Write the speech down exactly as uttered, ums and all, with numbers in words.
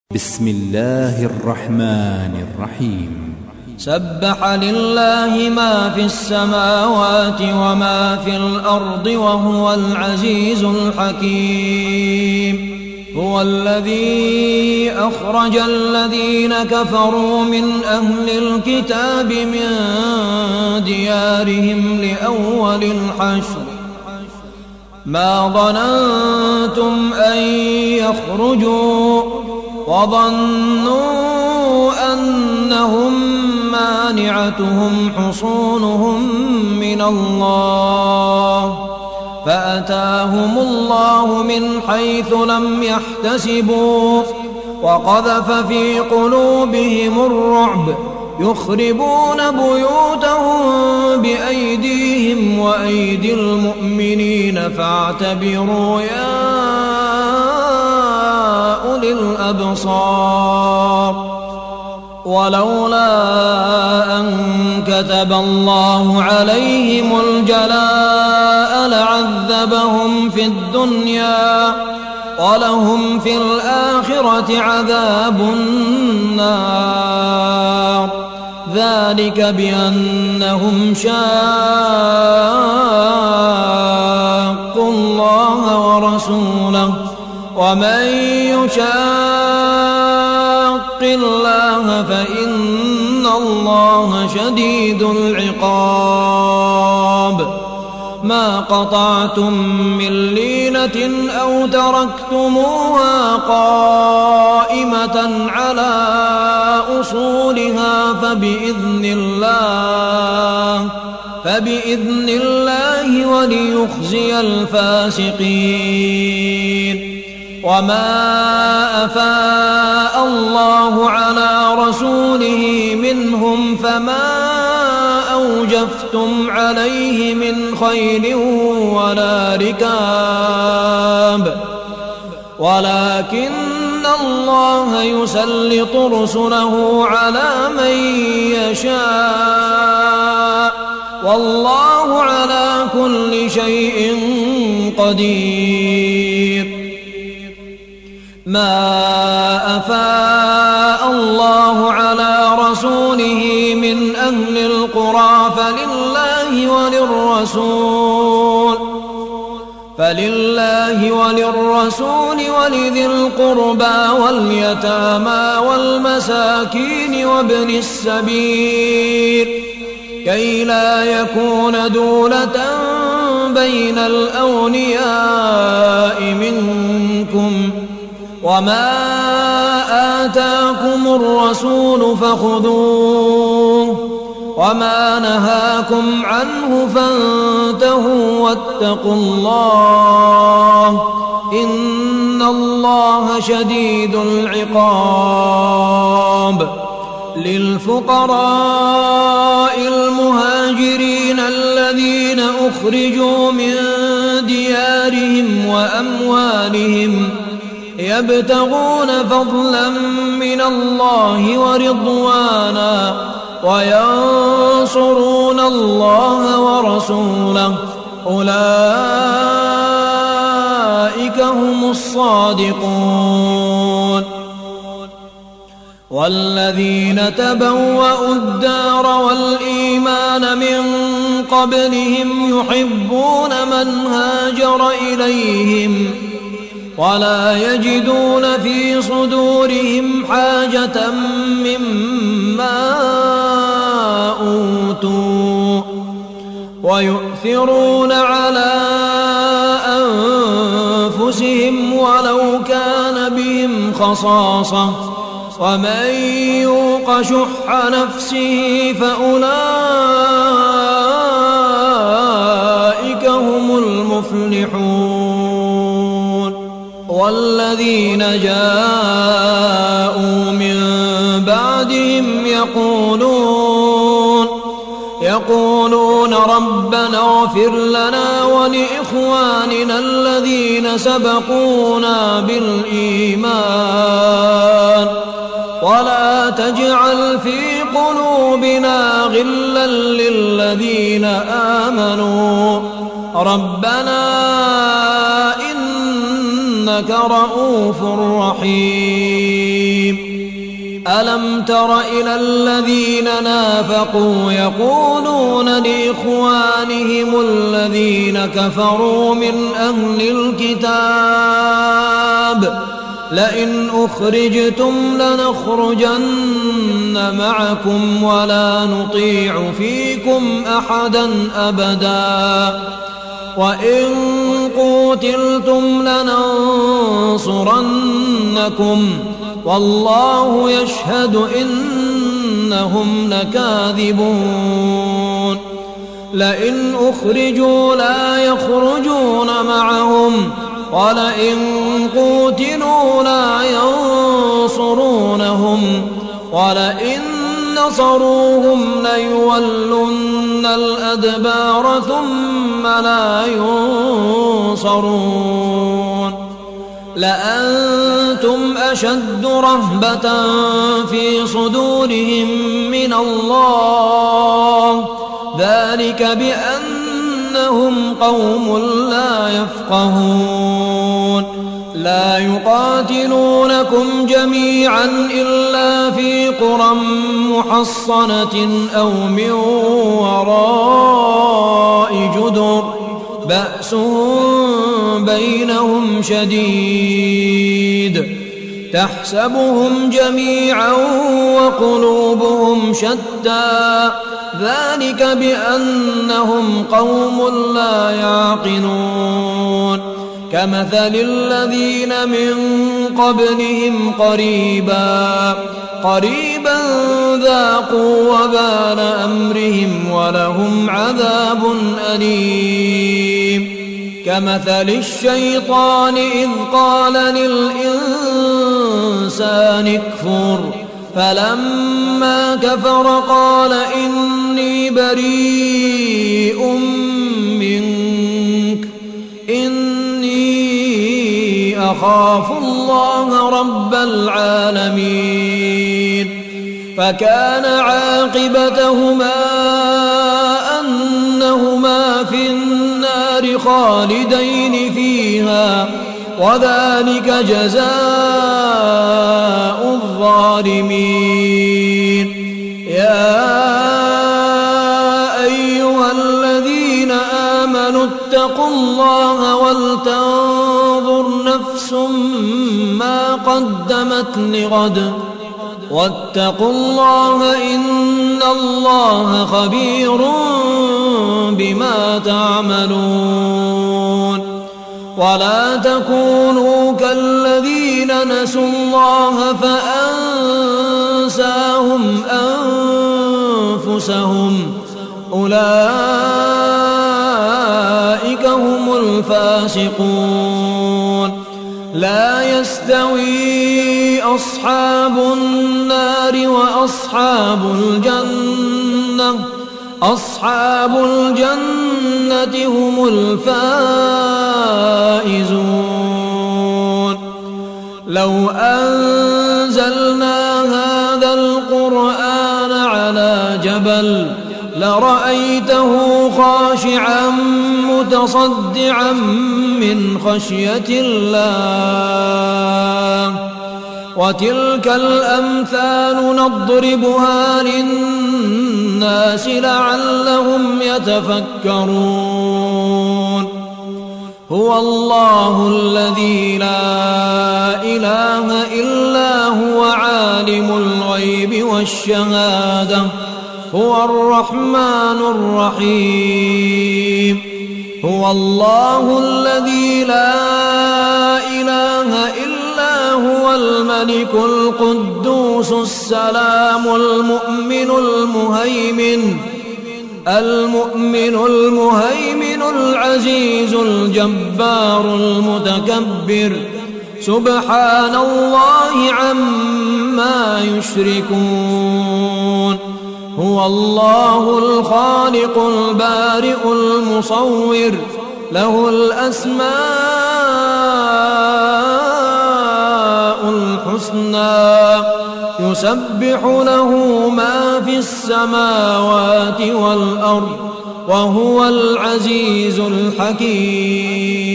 بسم الله الرحمن الرحيم. سبح لله ما في السماوات وما في الأرض وهو العزيز الحكيم. هو الذي أخرج الذين كفروا من أهل الكتاب من ديارهم لأول الحشر ما ظننتم أن يخرجوا وظنوا أنهم مانعتهم حصونهم من الله فأتاهم الله من حيث لم يحتسبوا وقذف في قلوبهم الرعب يخربون بيوتهم بأيديهم وأيدي المؤمنين فاعتبروا يا أولي الأبصار. ولولا أن كتب الله عليهم الجلاء لعذبهم في الدنيا ولهم في الآخرة عذاب النار ذلك بأنهم شاقوا الله ورسوله ومن يشاق الله فإن الله شديد العقاب. ما قطعتم من لينة أو تركتموها قائمة على أصولها فبإذن الله فبإذن الله وليخزي الفاسقين. وما أفاء الله على رسوله منهم فما أوجفتم عليه من خيل ولا ركاب ولكن الله يسلط رسله على من يشاء والله على كل شيء قدير. ما أفاء الله على رسوله من أهل القرى فلله وللرسول فلله وللرسول ولذي القربى واليتامى والمساكين وابن السبيل كي لا يكون دولة بين الأغنياء منكم وما آتاكم الرسول فخذوه وما نهاكم عنه فانتهوا واتقوا الله إن الله شديد العقاب. للفقراء المهاجرين الذين أخرجوا من ديارهم وأموالهم يبتغون فضلا من الله ورضوانا وينصرون الله ورسوله أولئك هم الصادقون. والذين تبوأوا الدار والإيمان من قبلهم يحبون من هاجر إليهم ولا يجدون في صدورهم حاجة مما أوتوا ويؤثرون على أنفسهم ولو كان بهم خصاصة ومن يوق شح نفسه فأولئك هم المفلحون. والذين جاءوا من بعدهم يقولون يقولون ربنا اغفر لنا ولإخواننا الذين سبقونا بالإيمان ولا تجعل في قلوبنا غلا للذين آمنوا ربنا إن إنك رؤوف رحيم. ألم تر إلى الذين نافقوا يقولون لإخوانهم الذين كفروا من أهل الكتاب لئن أخرجتم لنخرجن معكم ولا نطيع فيكم أحدا أبدا وإن قوتلتم لننصرنكم والله يشهد إنهم لكاذبون لئن أخرجوا لا يخرجون معهم ولئن قوتلوا لا ينصرونهم ولئن نصروهم ليولن الأدبار ثم لا ينصرون لأنتم أشد رهبة في صدورهم من الله ذلك بأنهم قوم لا يفقهون لا يقاتلونكم جميعا إلا في قرى محصنة أو من وراء جدر بأسهم بينهم شديد تحسبهم جميعا وقلوبهم شتى ذلك بأنهم قوم لا يعقلون كمثل الذين من قبلهم قريبا قريبا ذاقوا وبال أمرهم ولهم عذاب أليم كمثل الشيطان إذ قال للإنسان اكفر فلما كفر قال إني بريء منك إني أخاف الله رب العالمين فكان عاقبتهما أنهما في النار خالدين فيها وذلك جزاء الظالمين يا أيها الذين آمنوا اتقوا الله ولتنظر نفس ما قدمت لغد واتقوا الله إن الله خبير بما تعملون ولا تكونوا كالذين نسوا الله فأنساهم أنفسهم أولئك هم الفاسقون لا يستوي أصحاب النار وأصحاب الجنة أصحاب الجنة هم الفائزون لو أنزلنا هذا القرآن على جبل لرأيته خاشعا متصدعا من خشية الله وتلك الأمثال نضربها للناس لعلهم يتفكرون هو الله الذي لا إله إلا هو عالم الغيب والشهادة هو الرحمن الرحيم هو الله الذي لا إله إلا هو الملك القدوس السلام المؤمن المهيمن المؤمن المهيمن العزيز الجبار المتكبر سبحان الله عما يشركون هو الله الخالق البارئ المصور له الأسماء الحسنى يسبح له ما في السماوات والأرض وهو العزيز الحكيم